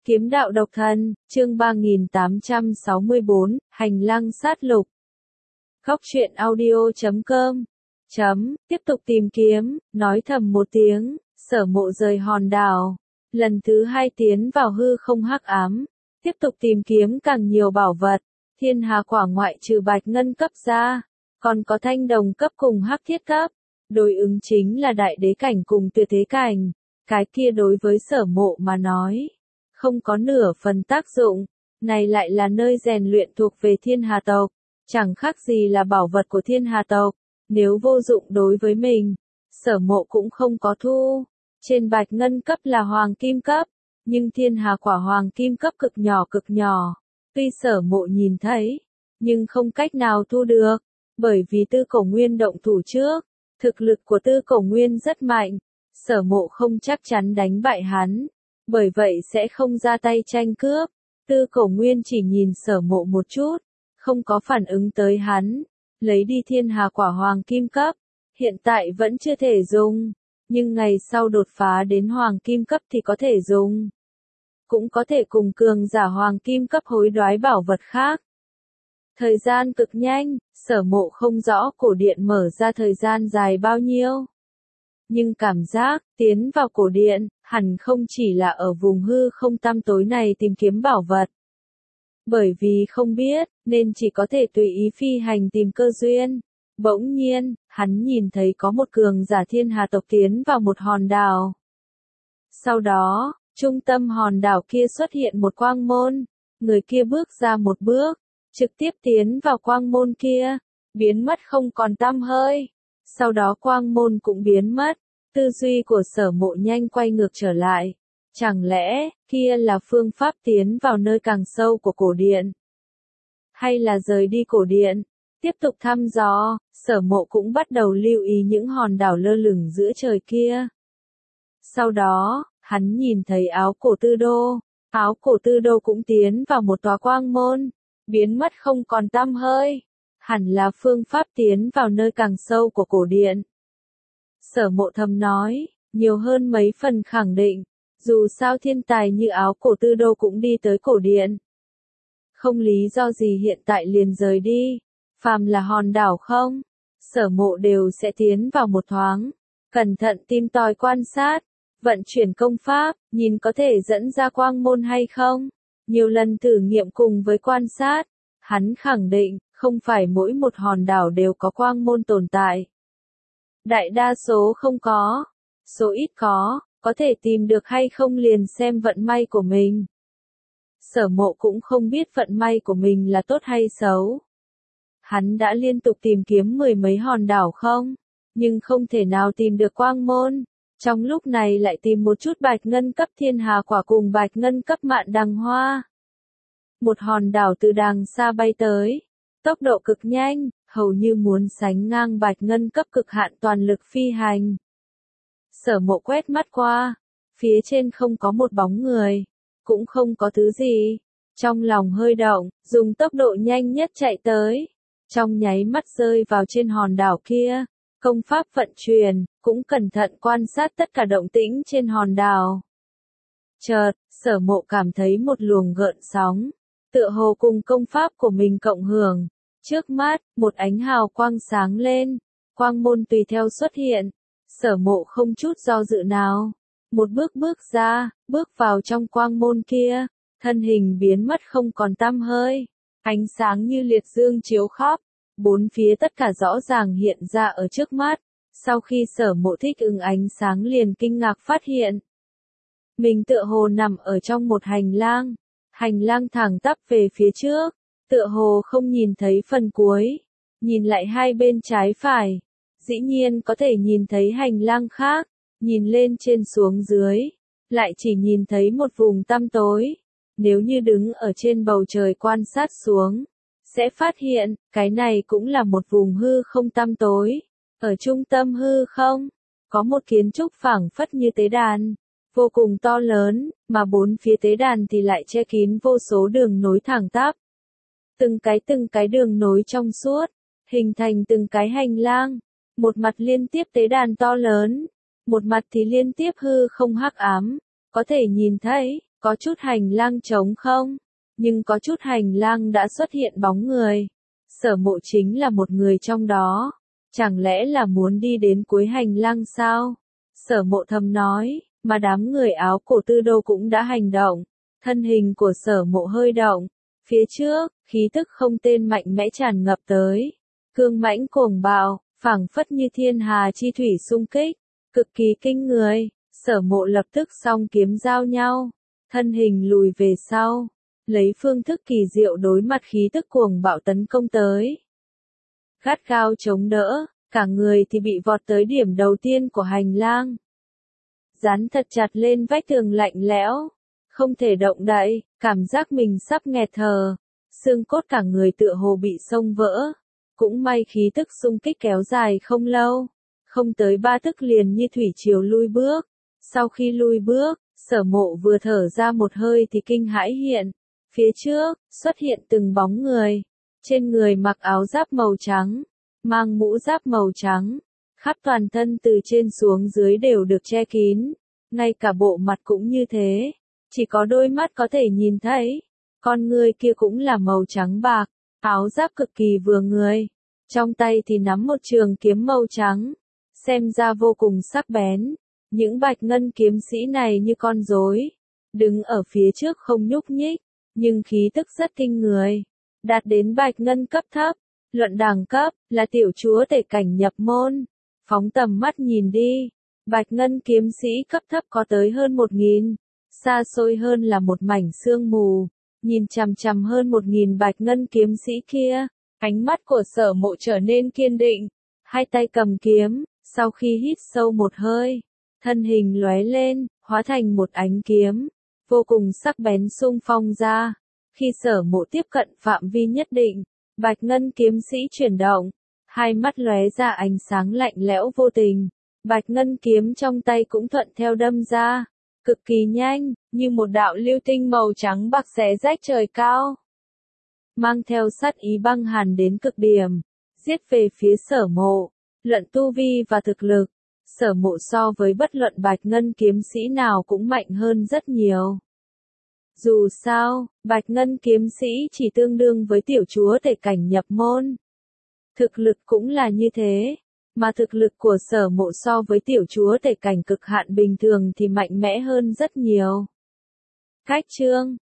Kiếm đạo độc thân, chương 3864, hành lang sát lục. Góc truyện audio.com. Tiếp tục tìm kiếm, nói thầm một tiếng, Sở Mộ rời hòn đảo. Lần thứ 2 tiến vào hư không hắc ám. Tiếp tục tìm kiếm càng nhiều bảo vật. Thiên hà quả ngoại trừ bạch ngân cấp ra. Còn có thanh đồng cấp cùng hắc thiết cấp. Đối ứng chính là đại đế cảnh cùng tuyệt thế cảnh. Cái kia đối với Sở Mộ mà nói. Không có nửa phần tác dụng, này lại là nơi rèn luyện thuộc về thiên hà tộc, chẳng khác gì là bảo vật của thiên hà tộc, nếu vô dụng đối với mình, Sở Mộ cũng không có thu. Trên bạch ngân cấp là hoàng kim cấp, nhưng thiên hà quả hoàng kim cấp cực nhỏ, tuy Sở Mộ nhìn thấy, nhưng không cách nào thu được, bởi vì Tư Cổ Nguyên động thủ trước, thực lực của Tư Cổ Nguyên rất mạnh, Sở Mộ không chắc chắn đánh bại hắn. Bởi vậy sẽ không ra tay tranh cướp. Tư Cổ Nguyên chỉ nhìn Sở Mộ một chút, không có phản ứng tới hắn, lấy đi thiên hà quả hoàng kim cấp, hiện tại vẫn chưa thể dùng, nhưng ngày sau đột phá đến hoàng kim cấp thì có thể dùng. Cũng có thể cùng cường giả hoàng kim cấp hối đoái bảo vật khác. Thời gian cực nhanh, Sở Mộ không rõ cổ điện mở ra thời gian dài bao nhiêu. Nhưng cảm giác, tiến vào cổ điện, hẳn không chỉ là ở vùng hư không tăm tối này tìm kiếm bảo vật. Bởi vì không biết, nên chỉ có thể tùy ý phi hành tìm cơ duyên. Bỗng nhiên, hắn nhìn thấy có một cường giả thiên hà tộc tiến vào một hòn đảo. Sau đó, trung tâm hòn đảo kia xuất hiện một quang môn. Người kia bước ra một bước, trực tiếp tiến vào quang môn kia, biến mất không còn tăm hơi. Sau đó quang môn cũng biến mất, tư duy của Sở Mộ nhanh quay ngược trở lại. Chẳng lẽ, kia là phương pháp tiến vào nơi càng sâu của cổ điện? Hay là rời đi cổ điện? Tiếp tục thăm dò, Sở Mộ cũng bắt đầu lưu ý những hòn đảo lơ lửng giữa trời kia. Sau đó, hắn nhìn thấy áo cổ tư đô. Áo cổ tư đô cũng tiến vào một tòa quang môn, biến mất không còn tăm hơi. Hẳn là phương pháp tiến vào nơi càng sâu của cổ điện. Sở Mộ thầm nói, nhiều hơn mấy phần khẳng định, dù sao thiên tài như áo cổ tư đô cũng đi tới cổ điện. Không lý do gì hiện tại liền rời đi, phàm là hòn đảo không, Sở Mộ đều sẽ tiến vào một thoáng, cẩn thận tìm tòi quan sát, vận chuyển công pháp, nhìn có thể dẫn ra quang môn hay không. Nhiều lần thử nghiệm cùng với quan sát, hắn khẳng định, không phải mỗi một hòn đảo đều có quang môn tồn tại. Đại đa số không có, số ít có thể tìm được hay không liền xem vận may của mình. Sở Mộ cũng không biết vận may của mình là tốt hay xấu. Hắn đã liên tục tìm kiếm mười mấy hòn đảo không, nhưng không thể nào tìm được quang môn. Trong lúc này lại tìm một chút bạch ngân cấp thiên hà quả cùng bạch ngân cấp mạn đằng hoa. Một hòn đảo từ đàng xa bay tới, tốc độ cực nhanh, hầu như muốn sánh ngang bạch ngân cấp cực hạn toàn lực phi hành. Sở Mộ quét mắt qua, phía trên không có một bóng người, cũng không có thứ gì. Trong lòng hơi động, dùng tốc độ nhanh nhất chạy tới. Trong nháy mắt rơi vào trên hòn đảo kia, công pháp vận chuyển, cũng cẩn thận quan sát tất cả động tĩnh trên hòn đảo. Chợt, Sở Mộ cảm thấy một luồng gợn sóng, tựa hồ cùng công pháp của mình cộng hưởng. Trước mắt, một ánh hào quang sáng lên, quang môn tùy theo xuất hiện. Sở Mộ không chút do dự nào, một bước ra, bước vào trong quang môn kia, thân hình biến mất không còn tăm hơi, ánh sáng như liệt dương chiếu khắp, bốn phía tất cả rõ ràng hiện ra ở trước mắt. Sau khi Sở Mộ thích ứng ánh sáng liền kinh ngạc phát hiện, mình tựa hồ nằm ở trong một hành lang thẳng tắp về phía trước, tựa hồ không nhìn thấy phần cuối, nhìn lại hai bên trái phải, dĩ nhiên có thể nhìn thấy hành lang khác, nhìn lên trên xuống dưới, lại chỉ nhìn thấy một vùng tăm tối. Nếu như đứng ở trên bầu trời quan sát xuống, sẽ phát hiện, cái này cũng là một vùng hư không tăm tối. Ở trung tâm hư không, có một kiến trúc phảng phất như tế đàn, vô cùng to lớn, mà bốn phía tế đàn thì lại che kín vô số đường nối thẳng tắp. Từng cái đường nối trong suốt, hình thành từng cái hành lang, một mặt liên tiếp tế đàn to lớn, một mặt thì liên tiếp hư không hắc ám, có thể nhìn thấy, Có chút hành lang trống không, nhưng có chút hành lang đã xuất hiện bóng người. Sở Mộ chính là một người trong đó. Chẳng lẽ là muốn đi đến cuối hành lang sao? Sở Mộ thầm nói, mà đám người áo cổ Tư Đô cũng đã hành động. Thân hình của Sở Mộ hơi động. Phía trước, khí tức không tên mạnh mẽ tràn ngập tới. Cương mãnh cuồng bạo, phảng phất như thiên hà chi thủy xung kích. Cực kỳ kinh người. Sở Mộ lập tức song kiếm giao nhau. Thân hình lùi về sau. Lấy phương thức kỳ diệu đối mặt khí tức cuồng bạo tấn công tới. Gắt gao chống đỡ, cả người thì bị vọt tới điểm đầu tiên của hành lang. Dán thật chặt lên vách tường lạnh lẽo. Không thể động đậy, cảm giác mình sắp nghẹt thở. Xương cốt cả người tựa hồ bị xông vỡ. Cũng may khí tức xung kích kéo dài không lâu. Không tới 3 tức liền như thủy triều lui bước. Sau khi lui bước, Sở Mộ vừa thở ra một hơi thì kinh hãi hiện. Phía trước, xuất hiện từng bóng người. Trên người mặc áo giáp màu trắng, mang mũ giáp màu trắng. Khắp toàn thân từ trên xuống dưới đều được che kín. Ngay cả bộ mặt cũng như thế. Chỉ có đôi mắt có thể nhìn thấy. Con người kia cũng là màu trắng bạc. Áo giáp cực kỳ vừa người. Trong tay thì nắm một trường kiếm màu trắng. Xem ra vô cùng sắc bén. Những bạch ngân kiếm sĩ này như con rối. Đứng ở phía trước không nhúc nhích. Nhưng khí tức rất kinh người. Đạt đến bạch ngân cấp thấp. Luận đẳng cấp, là tiểu chúa tể cảnh nhập môn. Phóng tầm mắt nhìn đi. Bạch ngân kiếm sĩ cấp thấp có tới hơn 1.000. Xa xôi hơn là một mảnh sương mù. Nhìn chằm chằm hơn 1.000 bạch ngân kiếm sĩ kia. Ánh mắt của Sở Mộ trở nên kiên định. Hai tay cầm kiếm, sau khi hít sâu một hơi. Thân hình lóe lên, hóa thành một ánh kiếm. Vô cùng sắc bén xung phong ra. Khi Sở Mộ tiếp cận phạm vi nhất định, bạch ngân kiếm sĩ chuyển động. Hai mắt lóe ra ánh sáng lạnh lẽo vô tình. Bạch ngân kiếm trong tay cũng thuận theo đâm ra. Cực kỳ nhanh, như một đạo lưu tinh màu trắng bạc xé rách trời cao. Mang theo sát ý băng hàn đến cực điểm. Giết về phía Sở Mộ. Luận tu vi và thực lực. Sở Mộ so với bất luận bạch ngân kiếm sĩ nào cũng mạnh hơn rất nhiều. Dù sao, bạch ngân kiếm sĩ chỉ tương đương với tiểu chúa tể cảnh nhập môn. Thực lực cũng là như thế, mà thực lực của Sở Mộ so với tiểu chúa tể cảnh cực hạn bình thường thì mạnh mẽ hơn rất nhiều. Cách chương